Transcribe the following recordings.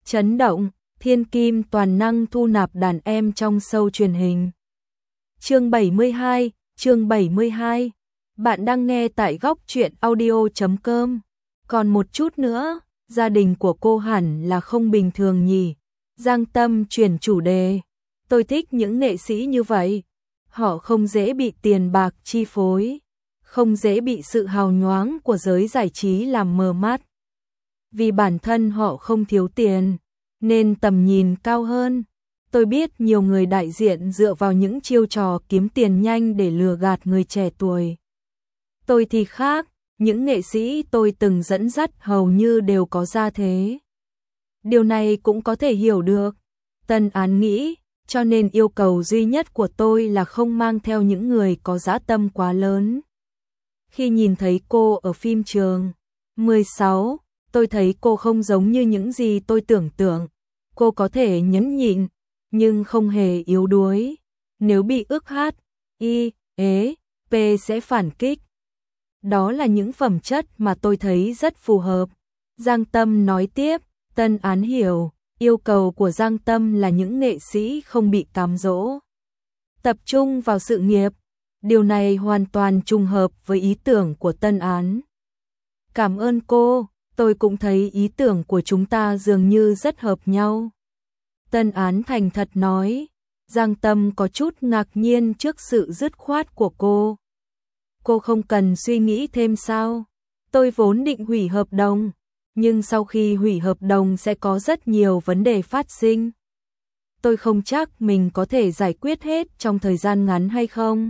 Chấn động, thiên kim toàn năng thu nạp đàn em trong show truyền hình. Chương 72. Bạn đang nghe tại góc truyện audio.com. Còn một chút nữa, gia đình của cô hẳn là không bình thường nhỉ. Giang Tâm chuyển chủ đề. Tôi thích những nghệ sĩ như vậy. Họ không dễ bị tiền bạc chi phối, không dễ bị sự hào nhoáng của giới giải trí làm mờ mắt. Vì bản thân họ không thiếu tiền, nên tầm nhìn cao hơn. Tôi biết nhiều người đại diện dựa vào những chiêu trò kiếm tiền nhanh để lừa gạt người trẻ tuổi. Tôi thì khác, những nghệ sĩ tôi từng dẫn dắt hầu như đều có gia thế. Điều này cũng có thể hiểu được. Tân Án nghĩ, cho nên yêu cầu duy nhất của tôi là không mang theo những người có dã tâm quá lớn. Khi nhìn thấy cô ở phim Trường 16, tôi thấy cô không giống như những gì tôi tưởng tượng. Cô có thể nhẫn nhịn, nhưng không hề yếu đuối. Nếu bị ức hát, P sẽ phản kích. Đó là những phẩm chất mà tôi thấy rất phù hợp. Giang Tâm nói tiếp, Tân Án hiểu, yêu cầu của Giang Tâm là những nghệ sĩ không bị cám dỗ, tập trung vào sự nghiệp. Điều này hoàn toàn trùng hợp với ý tưởng của Tân Án. Cảm ơn cô, tôi cũng thấy ý tưởng của chúng ta dường như rất hợp nhau. Tân Án thành thật nói. Giang Tâm có chút ngạc nhiên trước sự dứt khoát của cô. Cô không cần suy nghĩ thêm sao? Tôi vốn định hủy hợp đồng, nhưng sau khi hủy hợp đồng sẽ có rất nhiều vấn đề phát sinh. Tôi không chắc mình có thể giải quyết hết trong thời gian ngắn hay không.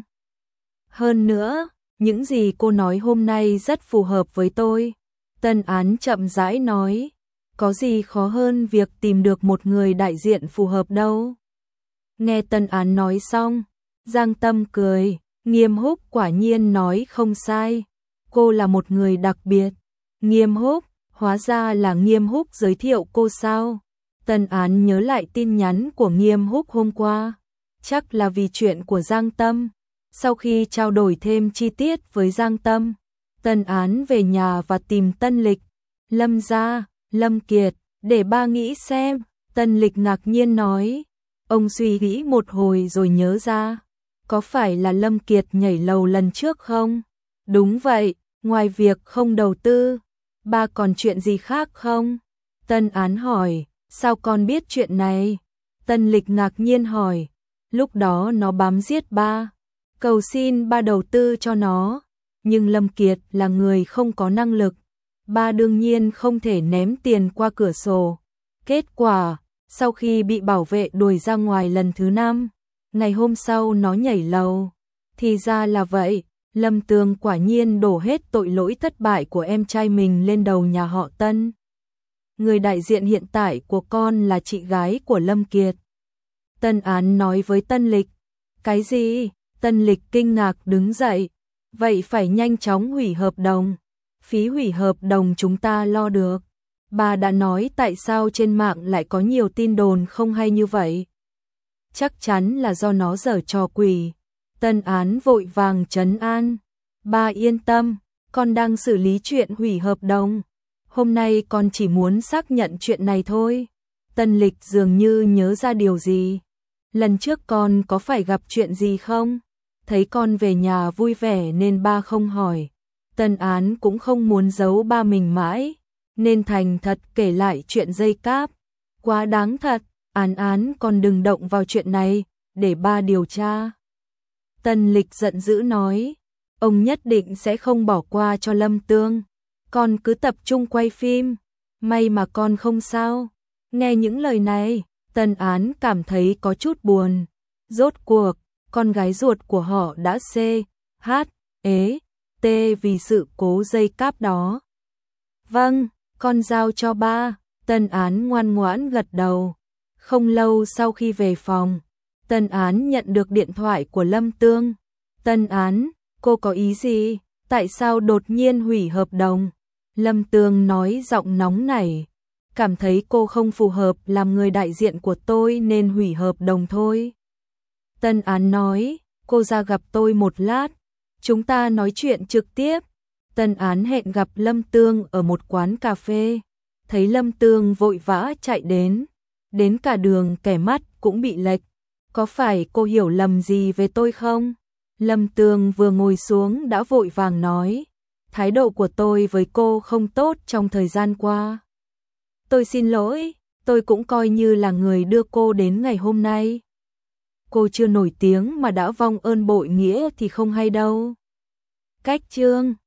Hơn nữa, những gì cô nói hôm nay rất phù hợp với tôi. Tân Án chậm rãi nói, có gì khó hơn việc tìm được một người đại diện phù hợp đâu. Nghe Tân Án nói xong, Giang Tâm cười, Nghiêm Húc quả nhiên nói không sai. Cô là một người đặc biệt. Nghiêm Húc, hóa ra là Nghiêm Húc giới thiệu cô sao? Tân Án nhớ lại tin nhắn của Nghiêm Húc hôm qua. Chắc là vì chuyện của Giang Tâm. Sau khi trao đổi thêm chi tiết với Giang Tâm, Tân Án về nhà và tìm Tân Lịch, Lâm Gia, Lâm Kiệt, để ba nghĩ xem. Tân Lịch ngạc nhiên nói. Ông suy nghĩ một hồi rồi nhớ ra. Có phải là Lâm Kiệt nhảy lầu lần trước không? Đúng vậy, ngoài việc không đầu tư, ba còn chuyện gì khác không? Tân Án hỏi, sao con biết chuyện này? Tân Lịch ngạc nhiên hỏi, lúc đó nó bám giết ba, cầu xin ba đầu tư cho nó. Nhưng Lâm Kiệt là người không có năng lực, ba đương nhiên không thể ném tiền qua cửa sổ. Kết quả, sau khi bị bảo vệ đuổi ra ngoài lần thứ 5, ngày hôm sau nó nhảy lầu. Thì ra là vậy, Lâm Tường quả nhiên đổ hết tội lỗi thất bại của em trai mình lên đầu nhà họ Tân. Người đại diện hiện tại của con là chị gái của Lâm Kiệt. Tân Án nói với Tân Lịch. Cái gì? Tân Lịch kinh ngạc đứng dậy. Vậy phải nhanh chóng hủy hợp đồng. Phí hủy hợp đồng chúng ta lo được. Bà đã nói tại sao trên mạng lại có nhiều tin đồn không hay như vậy. Chắc chắn là do nó giở trò quỷ. Tân Án vội vàng trấn an. Ba yên tâm, con đang xử lý chuyện hủy hợp đồng. Hôm nay con chỉ muốn xác nhận chuyện này thôi. Tân Lịch dường như nhớ ra điều gì. Lần trước con có phải gặp chuyện gì không? Thấy con về nhà vui vẻ nên ba không hỏi. Tân Án cũng không muốn giấu ba mình mãi, nên thành thật kể lại chuyện dây cáp. Quá đáng thật, Án con đừng động vào chuyện này, để ba điều tra. Tân Lịch giận dữ nói, ông nhất định sẽ không bỏ qua cho Lâm Tường. Con cứ tập trung quay phim, may mà con không sao. Nghe những lời này, Tân Án cảm thấy có chút buồn. Rốt cuộc, con gái ruột của họ đã T vì sự cố dây cáp đó. Vâng, con giao cho ba. Tân Án ngoan ngoãn gật đầu. Không lâu sau khi về phòng, Tân Án nhận được điện thoại của Lâm Tường. Tân Án, cô có ý gì? Tại sao đột nhiên hủy hợp đồng? Lâm Tường nói giọng nóng nảy. Cảm thấy cô không phù hợp làm người đại diện của tôi nên hủy hợp đồng thôi. Tân Án nói, cô ra gặp tôi một lát. Chúng ta nói chuyện trực tiếp. Tân Án hẹn gặp Lâm Tường ở một quán cà phê. thấy Lâm Tương vội vã chạy đến cả đường kẻ mắt cũng bị lệch. Có phải cô hiểu lầm gì về tôi không? Lâm Tương vừa ngồi xuống đã vội vàng nói, thái độ của tôi với cô không tốt trong thời gian qua. Tôi xin lỗi, tôi cũng coi như là người đưa cô đến ngày hôm nay. Cô chưa nổi tiếng mà đã vong ơn bội nghĩa thì không hay đâu. Cách chương